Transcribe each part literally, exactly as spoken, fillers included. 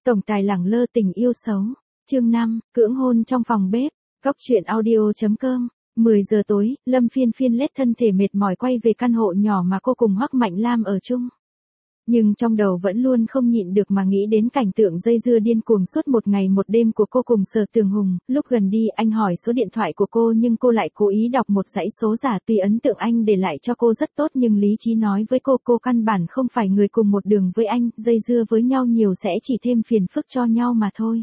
Tổng tài lẳng lơ tình yêu xấu. Chương năm, cưỡng hôn trong phòng bếp. Góc truyện audio chấm com. mười giờ tối, Lâm Phiên Phiên lết thân thể mệt mỏi quay về căn hộ nhỏ mà cô cùng Hoắc Mạnh Lam ở chung. Nhưng trong đầu vẫn luôn không nhịn được mà nghĩ đến cảnh tượng dây dưa điên cuồng suốt một ngày một đêm của cô cùng Sở Tường Hùng. Lúc gần đi anh hỏi số điện thoại của cô nhưng cô lại cố ý đọc một dãy số giả. Tuy ấn tượng anh để lại cho cô rất tốt nhưng lý trí nói với cô cô căn bản không phải người cùng một đường với anh. Dây dưa với nhau nhiều sẽ chỉ thêm phiền phức cho nhau mà thôi.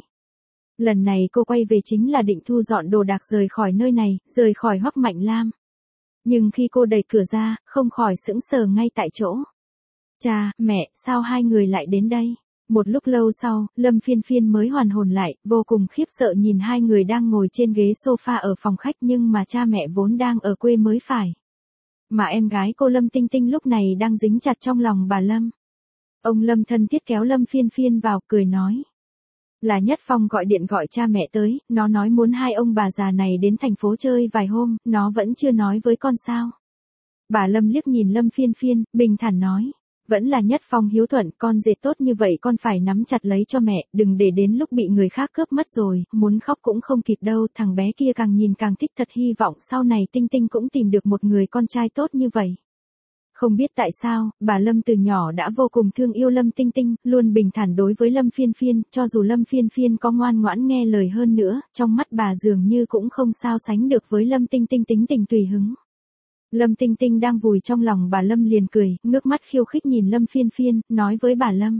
Lần này cô quay về chính là định thu dọn đồ đạc rời khỏi nơi này, rời khỏi Hoắc Mạnh Lam. Nhưng khi cô đẩy cửa ra, không khỏi sững sờ ngay tại chỗ. Cha, mẹ, sao hai người lại đến đây? Một lúc lâu sau, Lâm Phiên Phiên mới hoàn hồn lại, vô cùng khiếp sợ nhìn hai người đang ngồi trên ghế sofa ở phòng khách nhưng mà cha mẹ vốn đang ở quê mới phải. Mà em gái cô Lâm Tinh Tinh lúc này đang dính chặt trong lòng bà Lâm. Ông Lâm thân thiết kéo Lâm Phiên Phiên vào, cười nói. Là Nhất Phong gọi điện gọi cha mẹ tới, nó nói muốn hai ông bà già này đến thành phố chơi vài hôm, nó vẫn chưa nói với con sao. Bà Lâm liếc nhìn Lâm Phiên Phiên, bình thản nói. Vẫn là Nhất Phong hiếu thuận, con dệt tốt như vậy con phải nắm chặt lấy cho mẹ, đừng để đến lúc bị người khác cướp mất rồi, muốn khóc cũng không kịp đâu. Thằng bé kia càng nhìn càng thích, thật hy vọng sau này Tinh Tinh cũng tìm được một người con trai tốt như vậy. Không biết tại sao, bà Lâm từ nhỏ đã vô cùng thương yêu Lâm Tinh Tinh, luôn bình thản đối với Lâm Phiên Phiên, cho dù Lâm Phiên Phiên có ngoan ngoãn nghe lời hơn nữa, trong mắt bà dường như cũng không sao sánh được với Lâm Tinh Tinh tính tình tùy hứng. Lâm Tinh Tinh đang vùi trong lòng bà Lâm liền cười, ngước mắt khiêu khích nhìn Lâm Phiên Phiên, nói với bà Lâm.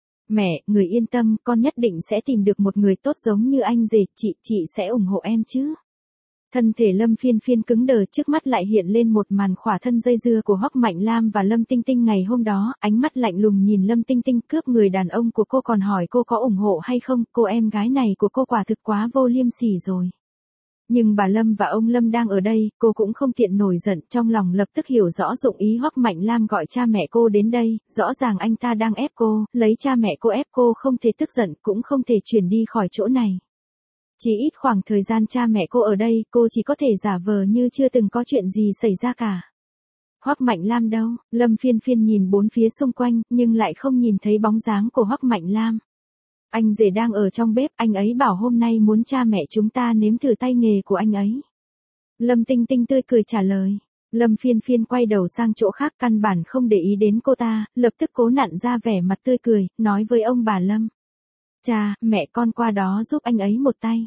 Mẹ, người yên tâm, con nhất định sẽ tìm được một người tốt giống như anh rể, chị, chị sẽ ủng hộ em chứ. Thân thể Lâm Phiên Phiên cứng đờ, trước mắt lại hiện lên một màn khỏa thân dây dưa của Hoắc Mạnh Lam và Lâm Tinh Tinh ngày hôm đó, ánh mắt lạnh lùng nhìn Lâm Tinh Tinh, cướp người đàn ông của cô còn hỏi cô có ủng hộ hay không, cô em gái này của cô quả thực quá vô liêm sỉ rồi. Nhưng bà Lâm và ông Lâm đang ở đây, cô cũng không tiện nổi giận, trong lòng lập tức hiểu rõ dụng ý Hoắc Mạnh Lam gọi cha mẹ cô đến đây, rõ ràng anh ta đang ép cô, lấy cha mẹ cô ép cô không thể tức giận, cũng không thể chuyển đi khỏi chỗ này. Chỉ ít khoảng thời gian cha mẹ cô ở đây, cô chỉ có thể giả vờ như chưa từng có chuyện gì xảy ra cả. Hoắc Mạnh Lam đâu? Lâm Phiên Phiên nhìn bốn phía xung quanh, nhưng lại không nhìn thấy bóng dáng của Hoắc Mạnh Lam. Anh rể đang ở trong bếp, anh ấy bảo hôm nay muốn cha mẹ chúng ta nếm thử tay nghề của anh ấy. Lâm Tinh Tinh tươi cười trả lời. Lâm Phiên Phiên quay đầu sang chỗ khác, căn bản không để ý đến cô ta, lập tức cố nặn ra vẻ mặt tươi cười, nói với ông bà Lâm. Cha, mẹ con qua đó giúp anh ấy một tay.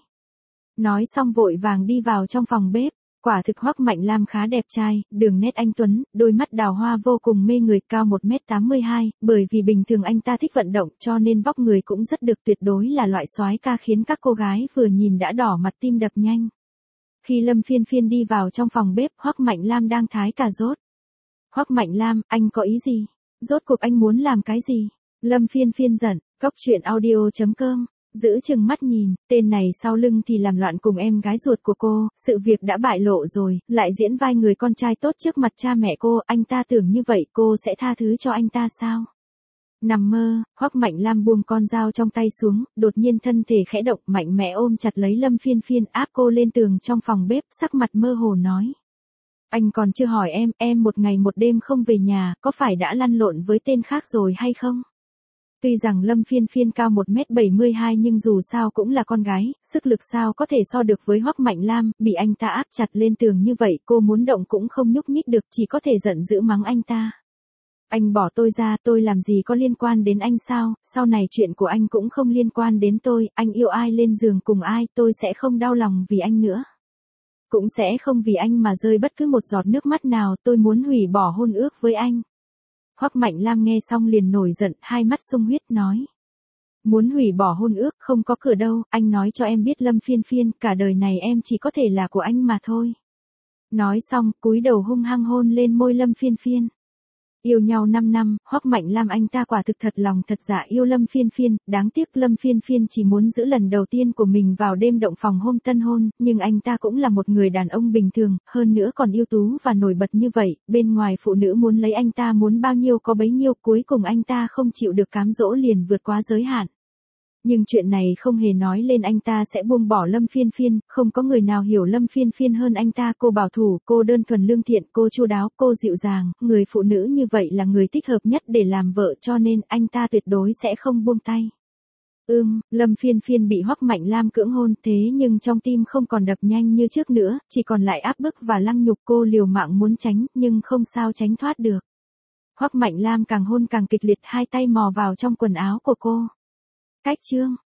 Nói xong vội vàng đi vào trong phòng bếp. Quả thực Hoắc Mạnh Lam khá đẹp trai, đường nét anh tuấn, đôi mắt đào hoa vô cùng mê người, cao một mét tám mươi hai, bởi vì bình thường anh ta thích vận động cho nên vóc người cũng rất được, tuyệt đối là loại soái ca khiến các cô gái vừa nhìn đã đỏ mặt tim đập nhanh. Khi Lâm Phiên Phiên đi vào trong phòng bếp, Hoắc Mạnh Lam đang thái cà rốt. Hoắc Mạnh Lam, anh có ý gì? Rốt cuộc anh muốn làm cái gì? Lâm Phiên Phiên giận. Góc truyện audio chấm com. Giữ chừng mắt nhìn, tên này sau lưng thì làm loạn cùng em gái ruột của cô, sự việc đã bại lộ rồi, lại diễn vai người con trai tốt trước mặt cha mẹ cô, anh ta tưởng như vậy cô sẽ tha thứ cho anh ta sao? Nằm mơ, Hoắc Mạnh Lam buông con dao trong tay xuống, đột nhiên thân thể khẽ động, mạnh mẽ ôm chặt lấy Lâm Phiên Phiên, áp cô lên tường trong phòng bếp, sắc mặt mơ hồ nói. Anh còn chưa hỏi em, em một ngày một đêm không về nhà, có phải đã lăn lộn với tên khác rồi hay không? Tuy rằng Lâm Phiên Phiên cao một mét bảy mươi hai nhưng dù sao cũng là con gái, sức lực sao có thể so được với Hoắc Mạnh Lam, bị anh ta áp chặt lên tường như vậy, cô muốn động cũng không nhúc nhích được, chỉ có thể giận dữ mắng anh ta. Anh bỏ tôi ra, tôi làm gì có liên quan đến anh sao, sau này chuyện của anh cũng không liên quan đến tôi, anh yêu ai lên giường cùng ai, tôi sẽ không đau lòng vì anh nữa. Cũng sẽ không vì anh mà rơi bất cứ một giọt nước mắt nào, tôi muốn hủy bỏ hôn ước với anh. Hoắc Mạnh Lam nghe xong liền nổi giận, hai mắt sung huyết nói. Muốn hủy bỏ hôn ước, không có cửa đâu, anh nói cho em biết Lâm Phiên Phiên, cả đời này em chỉ có thể là của anh mà thôi. Nói xong, cúi đầu hung hăng hôn lên môi Lâm Phiên Phiên. Yêu nhau năm năm, Hoắc Mạnh Lam anh ta quả thực thật lòng thật dạ yêu Lâm Phiên Phiên, đáng tiếc Lâm Phiên Phiên chỉ muốn giữ lần đầu tiên của mình vào đêm động phòng hôm tân hôn, nhưng anh ta cũng là một người đàn ông bình thường, hơn nữa còn ưu tú và nổi bật như vậy, bên ngoài phụ nữ muốn lấy anh ta muốn bao nhiêu có bấy nhiêu, cuối cùng anh ta không chịu được cám dỗ liền vượt quá giới hạn. Nhưng chuyện này không hề nói lên anh ta sẽ buông bỏ Lâm Phiên Phiên, không có người nào hiểu Lâm Phiên Phiên hơn anh ta, cô bảo thủ, cô đơn thuần lương thiện, cô chu đáo, cô dịu dàng, người phụ nữ như vậy là người thích hợp nhất để làm vợ cho nên anh ta tuyệt đối sẽ không buông tay. Ưm, Lâm Phiên Phiên bị Hoắc Mạnh Lam cưỡng hôn, thế nhưng trong tim không còn đập nhanh như trước nữa, chỉ còn lại áp bức và lăng nhục. Cô liều mạng muốn tránh, nhưng không sao tránh thoát được. Hoắc Mạnh Lam càng hôn càng kịch liệt, hai tay mò vào trong quần áo của cô. Cách chương